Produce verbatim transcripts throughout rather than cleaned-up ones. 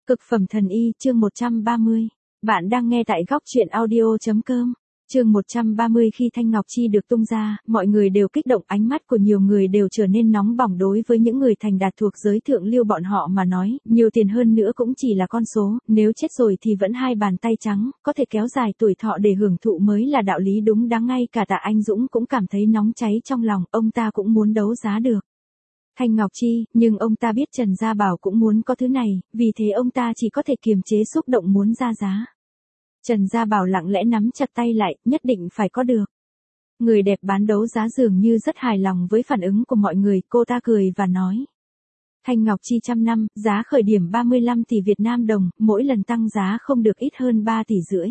Cực phẩm thần y, chương một trăm ba mươi. Bạn đang nghe tại góc truyện audio chấm com. Chương một trăm ba mươi. Khi Thanh Ngọc Chi được tung ra, mọi người đều kích động, ánh mắt của nhiều người đều trở nên nóng bỏng. Đối với những người thành đạt thuộc giới thượng lưu bọn họ mà nói, nhiều tiền hơn nữa cũng chỉ là con số, nếu chết rồi thì vẫn hai bàn tay trắng, có thể kéo dài tuổi thọ để hưởng thụ mới là đạo lý đúng đáng. Ngay cả Tạ Anh Dũng cũng cảm thấy nóng cháy trong lòng, ông ta cũng muốn đấu giá được Thanh Ngọc Chi, nhưng ông ta biết Trần Gia Bảo cũng muốn có thứ này, vì thế ông ta chỉ có thể kiềm chế xúc động muốn ra giá. Trần Gia Bảo lặng lẽ nắm chặt tay lại, nhất định phải có được. Người đẹp bán đấu giá dường như rất hài lòng với phản ứng của mọi người, cô ta cười và nói. Thanh Ngọc Chi trăm năm, giá khởi điểm ba mươi lăm tỷ Việt Nam đồng, mỗi lần tăng giá không được ít hơn ba tỷ rưỡi.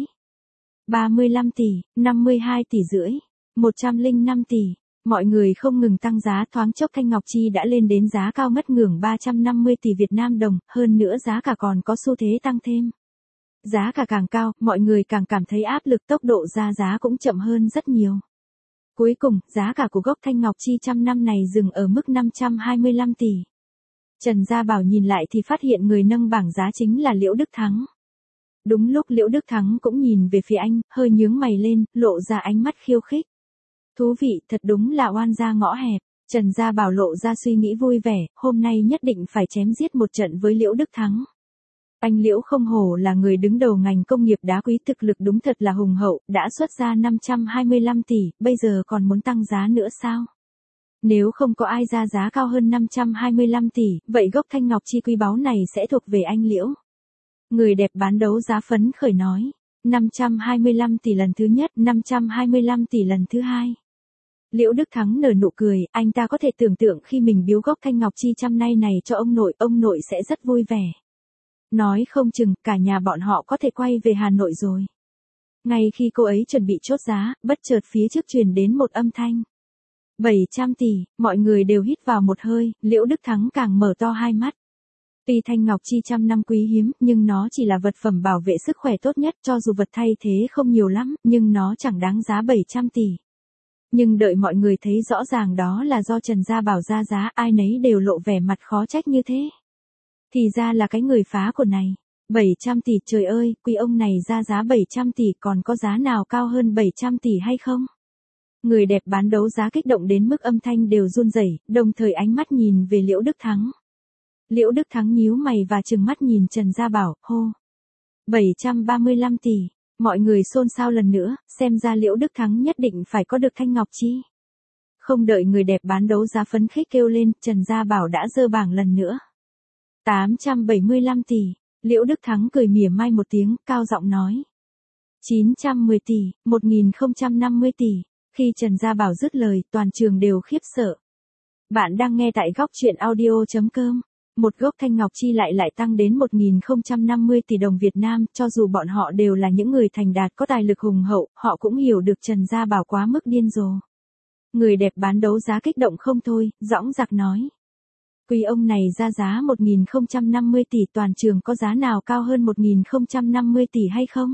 ba mươi lăm tỷ, năm mươi hai tỷ rưỡi, một trăm lẻ năm tỷ. Mọi người không ngừng tăng giá, thoáng chốc Thanh Ngọc Chi đã lên đến giá cao mất ngưỡng ba trăm năm mươi tỷ Việt Nam đồng, hơn nữa giá cả còn có xu thế tăng thêm. Giá cả càng cao, mọi người càng cảm thấy áp lực, tốc độ ra giá cũng chậm hơn rất nhiều. Cuối cùng, giá cả của gốc Thanh Ngọc Chi trăm năm này dừng ở mức năm trăm hai mươi lăm tỷ. Trần Gia Bảo nhìn lại thì phát hiện người nâng bảng giá chính là Liễu Đức Thắng. Đúng lúc Liễu Đức Thắng cũng nhìn về phía anh, hơi nhướng mày lên, lộ ra ánh mắt khiêu khích. Thú vị, thật đúng là oan gia ngõ hẹp. Trần Gia Bảo lộ ra suy nghĩ vui vẻ, hôm nay nhất định phải chém giết một trận với Liễu Đức Thắng. Anh Liễu không hổ là người đứng đầu ngành công nghiệp đá quý, thực lực đúng thật là hùng hậu, đã xuất ra năm trăm hai mươi lăm tỷ, bây giờ còn muốn tăng giá nữa sao? Nếu không có ai ra giá cao hơn năm trăm hai mươi lăm tỷ, vậy gốc Thanh Ngọc Chi quý báu này sẽ thuộc về anh Liễu. Người đẹp bán đấu giá phấn khởi nói. năm trăm hai mươi lăm tỷ lần thứ nhất, năm trăm hai mươi lăm tỷ lần thứ hai. Liễu Đức Thắng nở nụ cười, anh ta có thể tưởng tượng khi mình biếu gốc Thanh Ngọc Chi trăm nay này cho ông nội, ông nội sẽ rất vui vẻ. Nói không chừng, cả nhà bọn họ có thể quay về Hà Nội rồi. Ngay khi cô ấy chuẩn bị chốt giá, bất chợt phía trước truyền đến một âm thanh. bảy trăm tỷ, mọi người đều hít vào một hơi, Liễu Đức Thắng càng mở to hai mắt. Tuy Thanh Ngọc Chi trăm năm quý hiếm, nhưng nó chỉ là vật phẩm bảo vệ sức khỏe tốt nhất, cho dù vật thay thế không nhiều lắm, nhưng nó chẳng đáng giá bảy trăm tỷ. Nhưng đợi mọi người thấy rõ ràng đó là do Trần Gia Bảo ra giá, ai nấy đều lộ vẻ mặt khó trách như thế. Thì ra là cái người phá của này. bảy trăm tỷ, trời ơi, quý ông này ra giá bảy trăm tỷ, còn có giá nào cao hơn bảy trăm tỷ hay không? Người đẹp bán đấu giá kích động đến mức âm thanh đều run rẩy, đồng thời ánh mắt nhìn về Liễu Đức Thắng. Liễu Đức Thắng nhíu mày và trừng mắt nhìn Trần Gia Bảo, hô. bảy trăm ba mươi lăm tỷ. Mọi người xôn xao lần nữa, xem ra Liễu Đức Thắng nhất định phải có được Thanh Ngọc Chi. Không đợi người đẹp bán đấu giá phấn khích kêu lên, Trần Gia Bảo đã giơ bảng lần nữa. tám trăm bảy mươi lăm tỷ. Liễu Đức Thắng cười mỉa mai một tiếng, cao giọng nói. chín trăm mười tỷ, một nghìn không trăm năm mươi tỷ. Khi Trần Gia Bảo dứt lời, toàn trường đều khiếp sợ. Bạn đang nghe tại góc truyện audio chấm com. Một gốc Thanh Ngọc Chi lại lại tăng đến một nghìn không trăm năm mươi tỷ đồng Việt Nam, cho dù bọn họ đều là những người thành đạt có tài lực hùng hậu, họ cũng hiểu được Trần Gia Bảo quá mức điên rồ. Người đẹp bán đấu giá kích động không thôi, dõng dạc nói. Quý ông này ra giá một nghìn không trăm năm mươi tỷ, toàn trường có giá nào cao hơn một nghìn không trăm năm mươi tỷ hay không?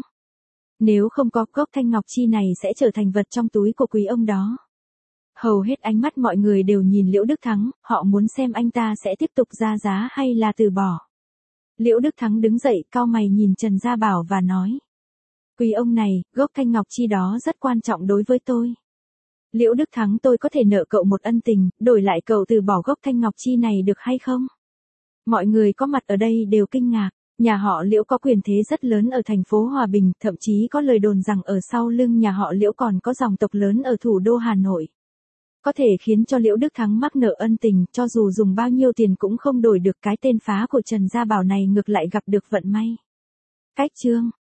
Nếu không có gốc Thanh Ngọc Chi này sẽ trở thành vật trong túi của quý ông đó. Hầu hết ánh mắt mọi người đều nhìn Liễu Đức Thắng, họ muốn xem anh ta sẽ tiếp tục ra giá hay là từ bỏ. Liễu Đức Thắng đứng dậy, cau mày nhìn Trần Gia Bảo và nói. Quý ông này, gốc Thanh Ngọc Chi đó rất quan trọng đối với tôi. Liễu Đức Thắng, tôi có thể nợ cậu một ân tình, đổi lại cậu từ bỏ gốc Thanh Ngọc Chi này được hay không? Mọi người có mặt ở đây đều kinh ngạc. Nhà họ Liễu có quyền thế rất lớn ở thành phố Hòa Bình, thậm chí có lời đồn rằng ở sau lưng nhà họ Liễu còn có dòng tộc lớn ở thủ đô Hà Nội. Có thể khiến cho Liễu Đức Thắng mắc nợ ân tình, cho dù dùng bao nhiêu tiền cũng không đổi được, cái tên phá của Trần Gia Bảo này ngược lại gặp được vận may. Cách chương.